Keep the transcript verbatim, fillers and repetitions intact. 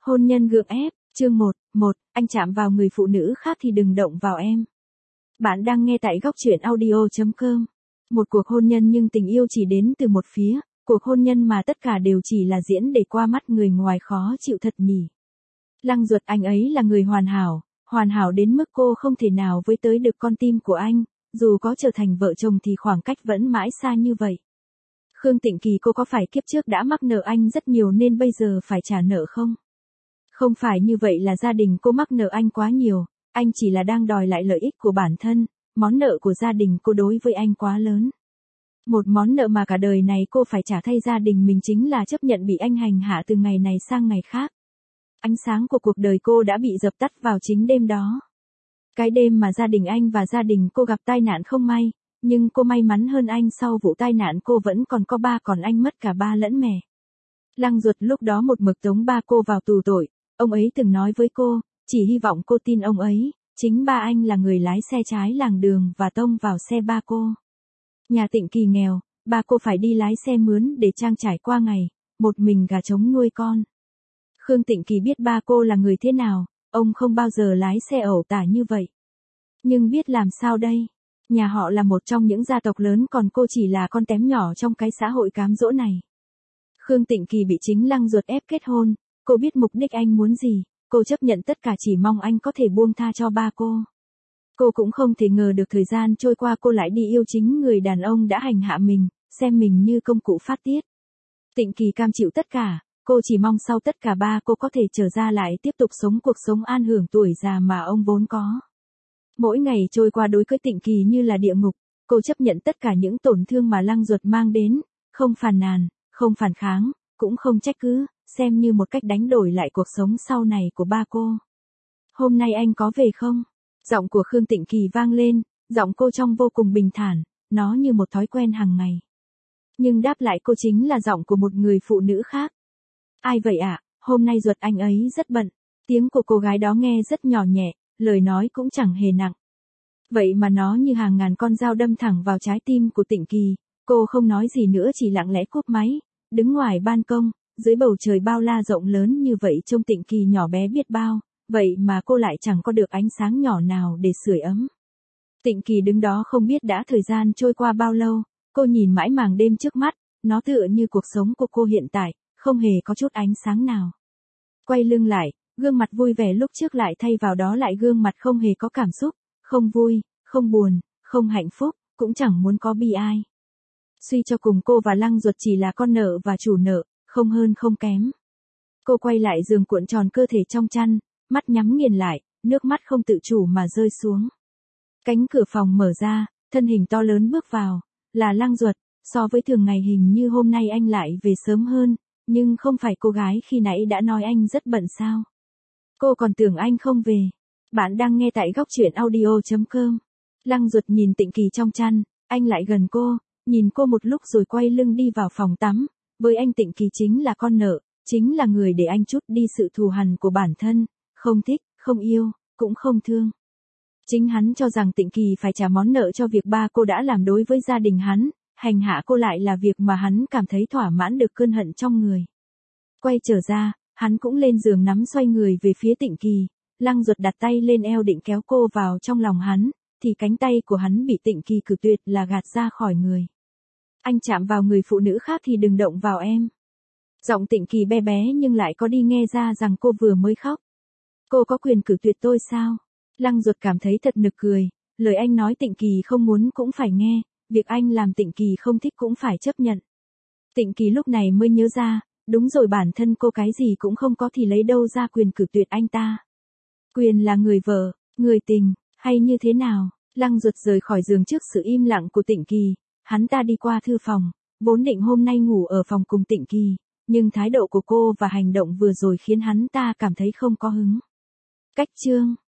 Hôn nhân gượng ép, chương một, một, anh chạm vào người phụ nữ khác thì đừng động vào em. Bạn đang nghe tại góc truyện audio chấm com. Một cuộc hôn nhân nhưng tình yêu chỉ đến từ một phía, cuộc hôn nhân mà tất cả đều chỉ là diễn để qua mắt người ngoài khó chịu thật nhỉ. Lăng Duật, anh ấy là người hoàn hảo, hoàn hảo đến mức cô không thể nào với tới được con tim của anh, dù có trở thành vợ chồng thì khoảng cách vẫn mãi xa như vậy. Khương Tịnh Kỳ, cô có phải kiếp trước đã mắc nợ anh rất nhiều nên bây giờ phải trả nợ không? Không phải như vậy, là gia đình cô mắc nợ anh quá nhiều, anh chỉ là đang đòi lại lợi ích của bản thân, món nợ của gia đình cô đối với anh quá lớn. Một món nợ mà cả đời này cô phải trả thay gia đình mình chính là chấp nhận bị anh hành hạ từ ngày này sang ngày khác. Ánh sáng của cuộc đời cô đã bị dập tắt vào chính đêm đó. Cái đêm mà gia đình anh và gia đình cô gặp tai nạn không may, nhưng cô may mắn hơn anh, sau vụ tai nạn cô vẫn còn có ba, còn anh mất cả ba lẫn mẹ. Lăng Duật lúc đó một mực tống ba cô vào tù tội, ông ấy từng nói với cô, chỉ hy vọng cô tin ông ấy, chính ba anh là người lái xe trái làng đường và tông vào xe ba cô. Nhà Tịnh Kỳ nghèo, ba cô phải đi lái xe mướn để trang trải qua ngày, một mình gà trống nuôi con. Khương Tịnh Kỳ biết ba cô là người thế nào, ông không bao giờ lái xe ẩu tả như vậy. Nhưng biết làm sao đây? Nhà họ là một trong những gia tộc lớn, còn cô chỉ là con tém nhỏ trong cái xã hội cám dỗ này. Khương Tịnh Kỳ bị chính Lăng Duật ép kết hôn, cô biết mục đích anh muốn gì, cô chấp nhận tất cả chỉ mong anh có thể buông tha cho ba cô. Cô cũng không thể ngờ được thời gian trôi qua cô lại đi yêu chính người đàn ông đã hành hạ mình, xem mình như công cụ phát tiết. Tịnh Kỳ cam chịu tất cả, cô chỉ mong sau tất cả ba cô có thể trở ra lại tiếp tục sống cuộc sống an hưởng tuổi già mà ông vốn có. Mỗi ngày trôi qua đối với Tịnh Kỳ như là địa ngục, cô chấp nhận tất cả những tổn thương mà Lăng Duật mang đến, không phàn nàn, không phản kháng, cũng không trách cứ, xem như một cách đánh đổi lại cuộc sống sau này của ba cô. Hôm nay anh có về không? Giọng của Khương Tịnh Kỳ vang lên, giọng cô trông vô cùng bình thản, nó như một thói quen hàng ngày. Nhưng đáp lại cô chính là giọng của một người phụ nữ khác. Ai vậy ạ? À? Hôm nay Duật anh ấy rất bận. Tiếng của cô gái đó nghe rất nhỏ nhẹ, lời nói cũng chẳng hề nặng. Vậy mà nó như hàng ngàn con dao đâm thẳng vào trái tim của Tịnh Kỳ, cô không nói gì nữa, chỉ lặng lẽ cúp máy, đứng ngoài ban công, dưới bầu trời bao la rộng lớn như vậy trông Tịnh Kỳ nhỏ bé biết bao, vậy mà cô lại chẳng có được ánh sáng nhỏ nào để sưởi ấm. Tịnh Kỳ đứng đó không biết đã thời gian trôi qua bao lâu, cô nhìn mãi màng đêm trước mắt, nó tựa như cuộc sống của cô hiện tại, không hề có chút ánh sáng nào. Quay lưng lại, gương mặt vui vẻ lúc trước lại thay vào đó lại gương mặt không hề có cảm xúc, không vui, không buồn, không hạnh phúc, cũng chẳng muốn có bi ai. Suy cho cùng cô và Lăng Duật chỉ là con nợ và chủ nợ, không hơn không kém. Cô quay lại giường cuộn tròn cơ thể trong chăn, mắt nhắm nghiền lại, nước mắt không tự chủ mà rơi xuống. Cánh cửa phòng mở ra, thân hình to lớn bước vào, là Lăng Duật. So với thường ngày hình như hôm nay anh lại về sớm hơn, nhưng không phải cô gái khi nãy đã nói anh rất bận sao? Cô còn tưởng anh không về. Bạn đang nghe tại góc truyện audio chấm com. Lăng Duật nhìn Tịnh Kỳ trong chăn, anh lại gần cô, nhìn cô một lúc rồi quay lưng đi vào phòng tắm. Với anh Tịnh Kỳ chính là con nợ, chính là người để anh trút đi sự thù hằn của bản thân, không thích, không yêu, cũng không thương. Chính hắn cho rằng Tịnh Kỳ phải trả món nợ cho việc ba cô đã làm đối với gia đình hắn, hành hạ cô lại là việc mà hắn cảm thấy thỏa mãn được cơn hận trong người. Quay trở ra, hắn cũng lên giường nắm xoay người về phía Tịnh Kỳ, Lăng Duật đặt tay lên eo định kéo cô vào trong lòng hắn, thì cánh tay của hắn bị Tịnh Kỳ cự tuyệt là gạt ra khỏi người. Anh chạm vào người phụ nữ khác thì đừng động vào em. Giọng Tịnh Kỳ bé bé nhưng lại có đi nghe ra rằng cô vừa mới khóc. Cô có quyền cự tuyệt tôi sao? Lăng Duật cảm thấy thật nực cười, lời anh nói Tịnh Kỳ không muốn cũng phải nghe, việc anh làm Tịnh Kỳ không thích cũng phải chấp nhận. Tịnh Kỳ lúc này mới nhớ ra, đúng rồi, bản thân cô cái gì cũng không có thì lấy đâu ra quyền cự tuyệt anh ta. Quyền là người vợ, người tình, hay như thế nào? Lăng Duật rời khỏi giường trước sự im lặng của Tịnh Kỳ, hắn ta đi qua thư phòng, vốn định hôm nay ngủ ở phòng cùng Tịnh Kỳ, nhưng thái độ của cô và hành động vừa rồi khiến hắn ta cảm thấy không có hứng. Cách chương